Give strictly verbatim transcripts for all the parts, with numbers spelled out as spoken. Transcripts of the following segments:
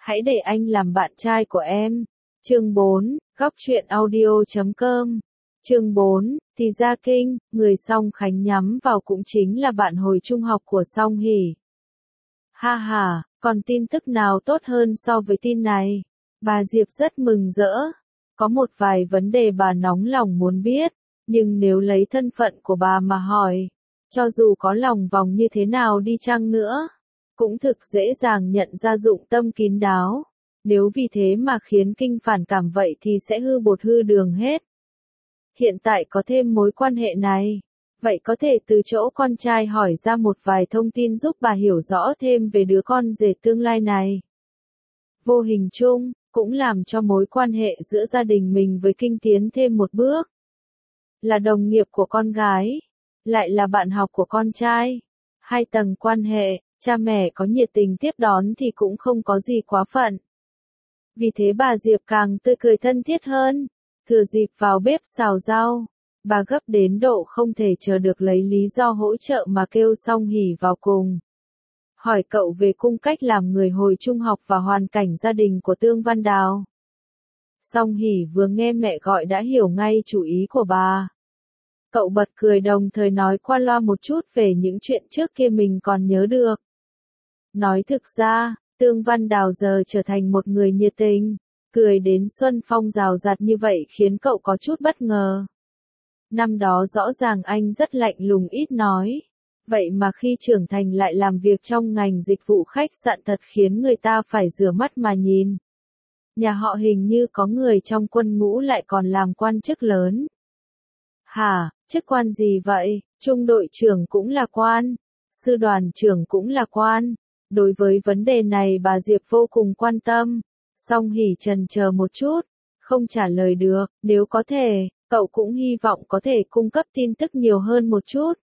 Hãy để anh làm bạn trai của em. Chương bốn, góc truyện audio chấm com. Chương bốn, thì ra kinh, người Song Khánh nhắm vào cũng chính là bạn hồi trung học của Song Hỷ. Ha ha, còn tin tức nào tốt hơn so với tin này? Bà Diệp rất mừng rỡ. Có một vài vấn đề bà nóng lòng muốn biết, nhưng nếu lấy thân phận của bà mà hỏi, cho dù có lòng vòng như thế nào đi chăng nữa, cũng thực dễ dàng nhận ra dụng tâm kín đáo. Nếu vì thế mà khiến kinh phản cảm vậy thì sẽ hư bột hư đường hết. Hiện tại có thêm mối quan hệ này, vậy có thể từ chỗ con trai hỏi ra một vài thông tin giúp bà hiểu rõ thêm về đứa con rể tương lai này. Vô hình chung, cũng làm cho mối quan hệ giữa gia đình mình với Kinh tiến thêm một bước. Là đồng nghiệp của con gái, lại là bạn học của con trai. Hai tầng quan hệ, cha mẹ có nhiệt tình tiếp đón thì cũng không có gì quá phận. Vì thế bà Diệp càng tươi cười thân thiết hơn. Thừa dịp vào bếp xào rau, bà gấp đến độ không thể chờ được lấy lý do hỗ trợ mà kêu Song Hỷ vào cùng. Hỏi cậu về cung cách làm người hồi trung học và hoàn cảnh gia đình của Tương Văn Đào. Song Hỷ vừa nghe mẹ gọi đã hiểu ngay chủ ý của bà. Cậu bật cười đồng thời nói qua loa một chút về những chuyện trước kia mình còn nhớ được. Nói thực ra, Tương Văn Đào giờ trở thành một người nhiệt tình, cười đến xuân phong rào rạt như vậy khiến cậu có chút bất ngờ. Năm đó rõ ràng anh rất lạnh lùng ít nói, vậy mà khi trưởng thành lại làm việc trong ngành dịch vụ khách sạn thật khiến người ta phải rửa mắt mà nhìn. Nhà họ hình như có người trong quân ngũ lại còn làm quan chức lớn. Hả, chức quan gì vậy? Trung đội trưởng cũng là quan, sư đoàn trưởng cũng là quan. Đối với vấn đề này bà Diệp vô cùng quan tâm. Song Hỷ chần chờ một chút, không trả lời được, nếu có thể, cậu cũng hy vọng có thể cung cấp tin tức nhiều hơn một chút.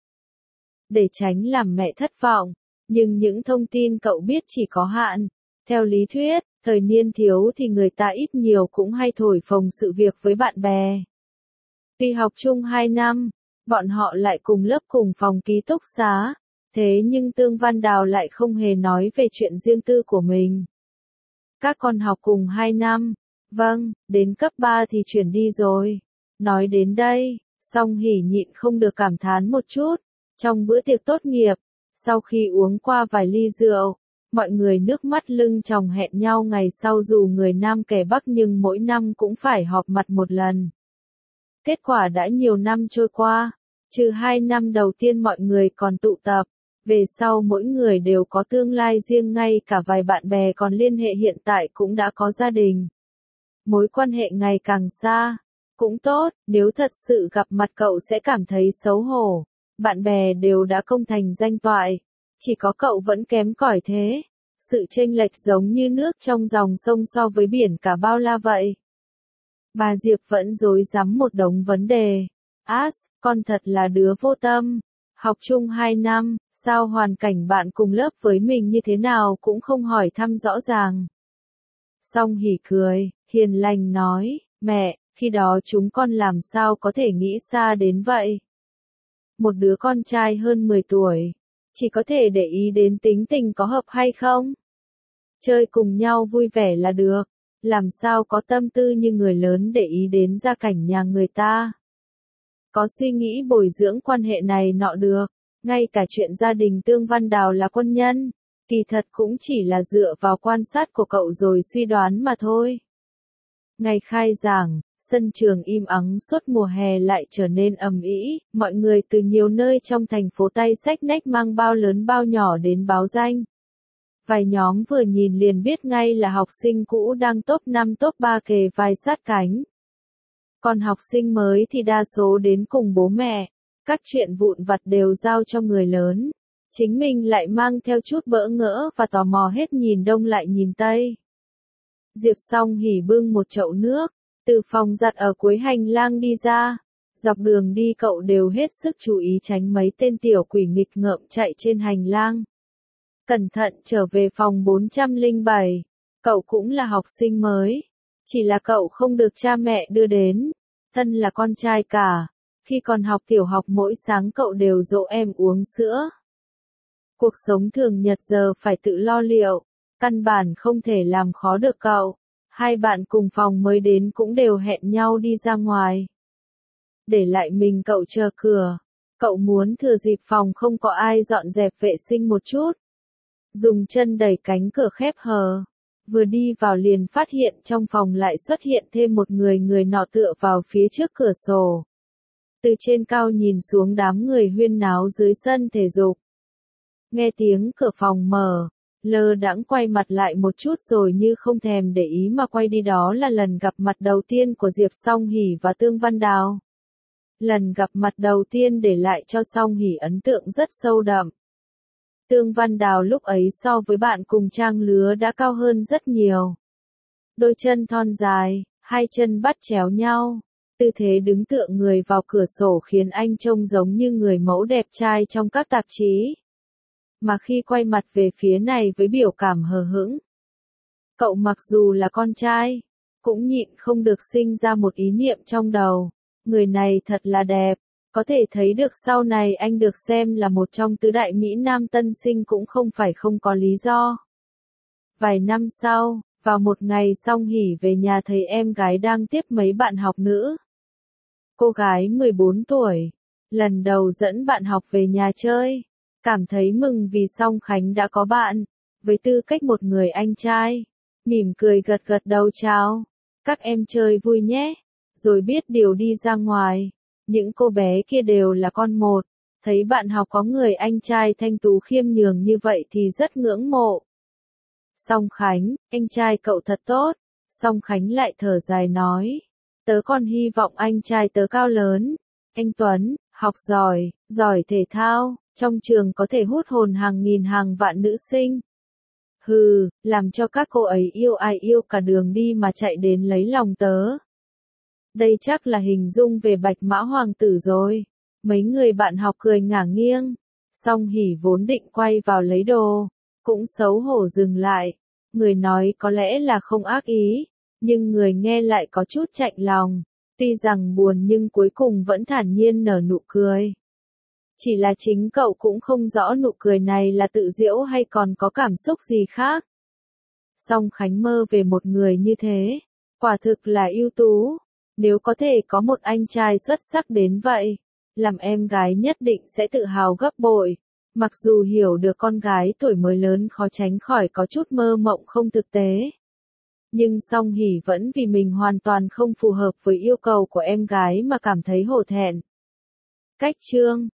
Để tránh làm mẹ thất vọng, nhưng những thông tin cậu biết chỉ có hạn. Theo lý thuyết, thời niên thiếu thì người ta ít nhiều cũng hay thổi phồng sự việc với bạn bè. Tuy học chung hai năm, bọn họ lại cùng lớp cùng phòng ký túc xá, thế nhưng Tương Văn Đào lại không hề nói về chuyện riêng tư của mình. Các con học cùng hai năm, vâng, đến cấp ba thì chuyển đi rồi. Nói đến đây, Song Hỷ nhịn không được cảm thán một chút. Trong bữa tiệc tốt nghiệp, sau khi uống qua vài ly rượu, mọi người nước mắt lưng tròng hẹn nhau ngày sau dù người Nam kẻ Bắc nhưng mỗi năm cũng phải họp mặt một lần. Kết quả đã nhiều năm trôi qua, trừ hai năm đầu tiên mọi người còn tụ tập, về sau mỗi người đều có tương lai riêng, ngay cả vài bạn bè còn liên hệ hiện tại cũng đã có gia đình. Mối quan hệ ngày càng xa, cũng tốt, nếu thật sự gặp mặt cậu sẽ cảm thấy xấu hổ. Bạn bè đều đã công thành danh toại, chỉ có cậu vẫn kém cỏi thế. Sự chênh lệch giống như nước trong dòng sông so với biển cả bao la vậy. Bà Diệp vẫn rối rắm một đống vấn đề. As, con thật là đứa vô tâm. Học chung hai năm, sao hoàn cảnh bạn cùng lớp với mình như thế nào cũng không hỏi thăm rõ ràng. Song Hỷ cười, hiền lành nói, mẹ, khi đó chúng con làm sao có thể nghĩ xa đến vậy. Một đứa con trai hơn mười tuổi, chỉ có thể để ý đến tính tình có hợp hay không. Chơi cùng nhau vui vẻ là được, làm sao có tâm tư như người lớn để ý đến gia cảnh nhà người ta. Có suy nghĩ bồi dưỡng quan hệ này nọ được, ngay cả chuyện gia đình Tương Văn Đào là quân nhân, kỳ thật cũng chỉ là dựa vào quan sát của cậu rồi suy đoán mà thôi. Ngày khai giảng, sân trường im ắng suốt mùa hè lại trở nên ầm ĩ, mọi người từ nhiều nơi trong thành phố tay xách nách mang bao lớn bao nhỏ đến báo danh. Vài nhóm vừa nhìn liền biết ngay là học sinh cũ đang top năm top ba kề vai sát cánh. Còn học sinh mới thì đa số đến cùng bố mẹ, các chuyện vụn vặt đều giao cho người lớn. Chính mình lại mang theo chút bỡ ngỡ và tò mò hết nhìn đông lại nhìn tây. Diệp Song Hỷ bưng một chậu nước, từ phòng giặt ở cuối hành lang đi ra. Dọc đường đi cậu đều hết sức chú ý tránh mấy tên tiểu quỷ nghịch ngợm chạy trên hành lang. Cẩn thận trở về phòng bốn trăm lẻ bảy, cậu cũng là học sinh mới. Chỉ là cậu không được cha mẹ đưa đến. Thân là con trai cả, khi còn học tiểu học mỗi sáng cậu đều dỗ em uống sữa. Cuộc sống thường nhật giờ phải tự lo liệu, Căn bản không thể làm khó được cậu. Hai bạn cùng phòng mới đến cũng đều hẹn nhau đi ra ngoài. Để lại mình cậu chờ cửa. Cậu muốn thừa dịp phòng không có ai dọn dẹp vệ sinh một chút. Dùng chân đẩy cánh cửa khép hờ. Vừa đi vào liền phát hiện trong phòng lại xuất hiện thêm một người, người nọ tựa vào phía trước cửa sổ. Từ trên cao nhìn xuống đám người huyên náo dưới sân thể dục. Nghe tiếng cửa phòng mở, lơ đãng quay mặt lại một chút rồi như không thèm để ý mà quay đi, đó là lần gặp mặt đầu tiên của Diệp Song Hỷ và Tương Văn Đào. Lần gặp mặt đầu tiên để lại cho Song Hỷ ấn tượng rất sâu đậm. Tương Văn Đào lúc ấy so với bạn cùng trang lứa đã cao hơn rất nhiều. Đôi chân thon dài, hai chân bắt chéo nhau, tư thế đứng tựa người vào cửa sổ khiến anh trông giống như người mẫu đẹp trai trong các tạp chí. Mà khi quay mặt về phía này với biểu cảm hờ hững, cậu mặc dù là con trai, cũng nhịn không được sinh ra một ý niệm trong đầu. Người này thật là đẹp, có thể thấy được sau này anh được xem là một trong tứ đại Mỹ Nam tân sinh cũng không phải không có lý do. Vài năm sau, vào một ngày Song Hỷ về nhà thấy em gái đang tiếp mấy bạn học nữ. Cô gái mười bốn tuổi, lần đầu dẫn bạn học về nhà chơi, cảm thấy mừng vì Song Khánh đã có bạn, với tư cách một người anh trai, mỉm cười gật gật đầu chào, các em chơi vui nhé, rồi biết điều đi ra ngoài. Những cô bé kia đều là con một, thấy bạn học có người anh trai thanh tú khiêm nhường như vậy thì rất ngưỡng mộ. Song Khánh, anh trai cậu thật tốt. Song Khánh lại thở dài nói, tớ còn hy vọng anh trai tớ cao lớn, anh Tuấn, học giỏi, giỏi thể thao, trong trường có thể hút hồn hàng nghìn hàng vạn nữ sinh. Hừ, làm cho các cô ấy yêu ai yêu cả đường đi mà chạy đến lấy lòng tớ. Đây chắc là hình dung về Bạch Mã Hoàng tử rồi. Mấy người bạn học cười ngả nghiêng. Song Hỷ vốn định quay vào lấy đồ, cũng xấu hổ dừng lại. Người nói có lẽ là không ác ý, nhưng người nghe lại có chút chạnh lòng. Tuy rằng buồn nhưng cuối cùng vẫn thản nhiên nở nụ cười. Chỉ là chính cậu cũng không rõ nụ cười này là tự giễu hay còn có cảm xúc gì khác. Song Khánh mơ về một người như thế, quả thực là ưu tú. Nếu có thể có một anh trai xuất sắc đến vậy, làm em gái nhất định sẽ tự hào gấp bội. Mặc dù hiểu được con gái tuổi mới lớn khó tránh khỏi có chút mơ mộng không thực tế. Nhưng Song Hỷ vẫn vì mình hoàn toàn không phù hợp với yêu cầu của em gái mà cảm thấy hổ thẹn. Cách chương